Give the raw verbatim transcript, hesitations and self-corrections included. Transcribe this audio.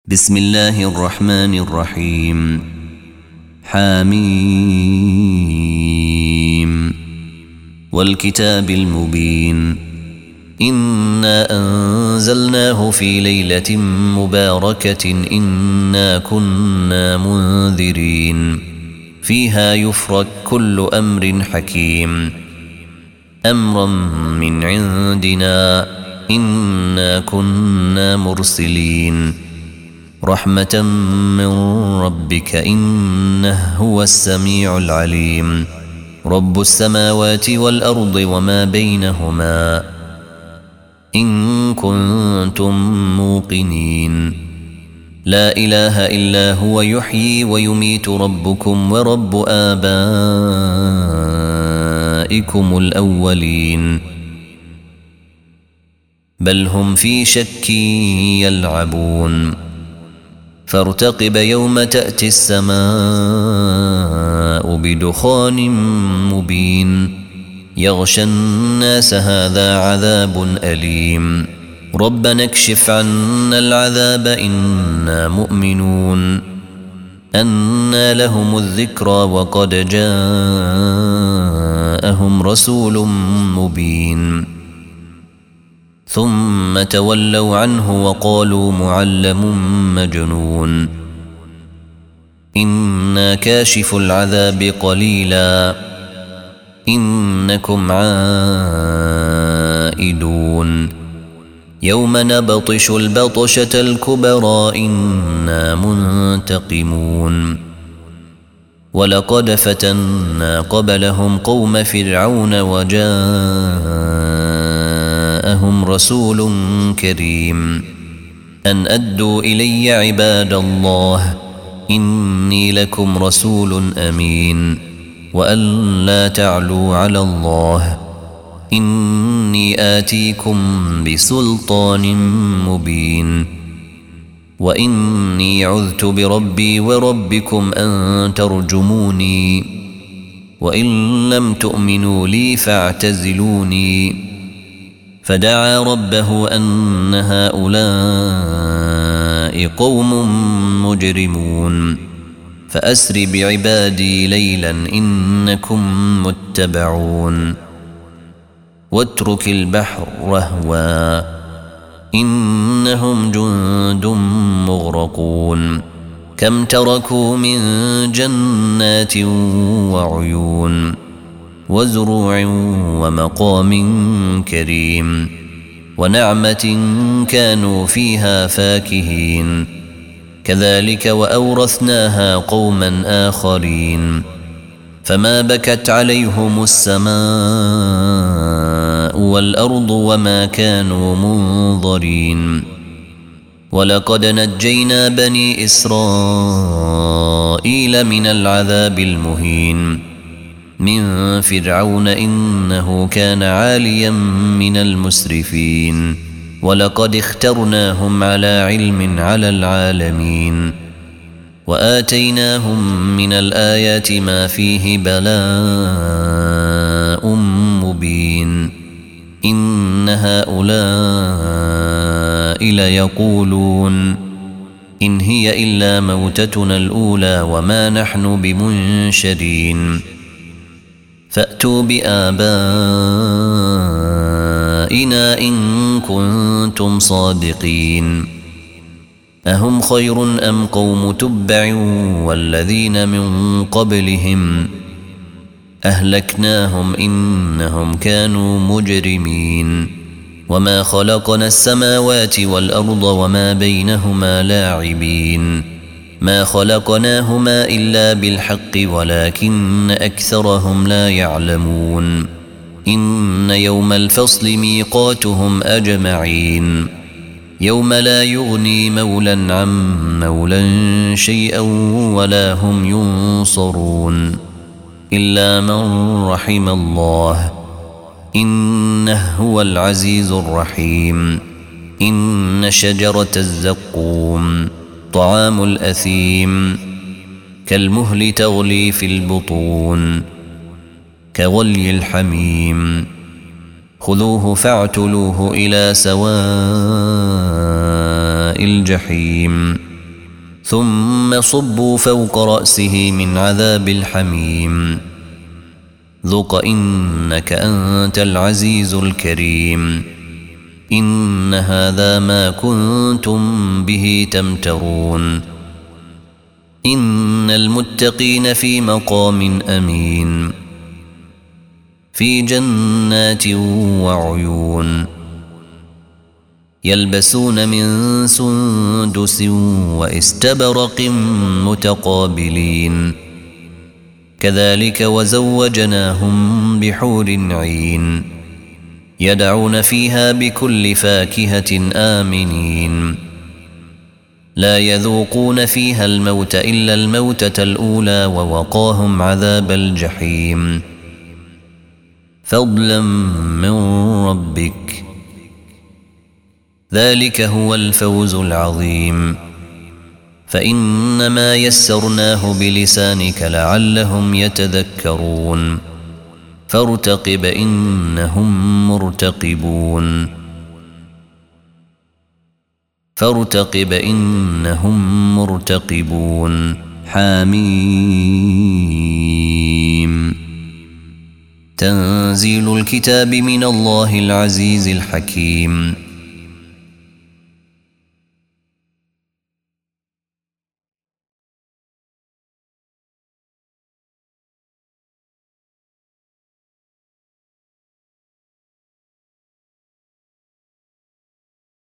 بسم الله الرحمن الرحيم. حاميم والكتاب المبين. إنا أنزلناه في ليلة مباركة إنا كنا منذرين فيها يفرق كل أمر حكيم أمرا من عندنا إنا كنا مرسلين رحمة من ربك إنه هو السميع العليم رب السماوات والأرض وما بينهما إن كنتم موقنين لا إله إلا هو يحيي ويميت ربكم ورب آبائكم الأولين بل هم في شك يلعبون فارتقب يوم تأتي السماء بدخان مبين يغشى الناس هذا عذاب أليم ربنا اكشف عنا العذاب إنا مؤمنون أنى لهم الذكرى وقد جاءهم رسول مبين ثم تولوا عنه وقالوا معلم مجنون إنا كاشف العذاب قليلا إنكم عائدون يوم نبطش البطشة الكبرى إنا منتقمون ولقد فتنا قبلهم قوم فرعون وجاءهم رسول كريم أن أدوا إلي عباد الله إني لكم رسول أمين وأن لا تعلوا على الله إني آتيكم بسلطان مبين وإني عذت بربي وربكم أن ترجموني وإن لم تؤمنوا لي فاعتزلوني فدعا ربه أن هؤلاء قوم مجرمون فأسر بعبادي ليلا إنكم متبعون واترك البحر رهوا إنهم جند مغرقون كم تركوا من جنات وعيون وزروع ومقام كريم ونعمة كانوا فيها فاكهين كذلك وأورثناها قوما آخرين فما بكت عليهم السماء والأرض وما كانوا منظرين ولقد نجينا بني إسرائيل من العذاب المهين من فرعون إنه كان عاليا من المسرفين ولقد اخترناهم على علم على العالمين وآتيناهم من الآيات ما فيه بلاء مبين إن هؤلاء ليقولون إن هي إلا موتتنا الأولى وما نحن بمنشرين فأتوا بآبائنا إن كنتم صادقين أهم خير أم قوم تبع والذين من قبلهم أهلكناهم إنهم كانوا مجرمين وما خلقنا السماوات والأرض وما بينهما لاعبين ما خلقناهما إلا بالحق ولكن أكثرهم لا يعلمون إن يوم الفصل ميقاتهم أجمعين يوم لا يغني مولا عن مولا شيئا ولا هم ينصرون إلا من رحم الله إنه هو العزيز الرحيم إن شجرة الزقوم طعام الأثيم كالمهل تغلي في البطون كغلي الحميم خذوه فاعتلوه إلى سواء الجحيم ثم صبوا فوق رأسه من عذاب الحميم ذق إنك أنت العزيز الكريم إن هذا ما كنتم به تمترون إن المتقين في مقام أمين في جنات وعيون يلبسون من سندس واستبرق متقابلين كذلك وزوجناهم بحور عين يدعون فيها بكل فاكهة آمنين لا يذوقون فيها الموت إلا الموتة الأولى ووقاهم عذاب الجحيم فضلا من ربك ذلك هو الفوز العظيم فإنما يسرناه بلسانك لعلهم يتذكرون فارتقب إنهم مرتقبون فارتقب إنهم مرتقبون حميم تنزيل الكتاب من الله العزيز الحكيم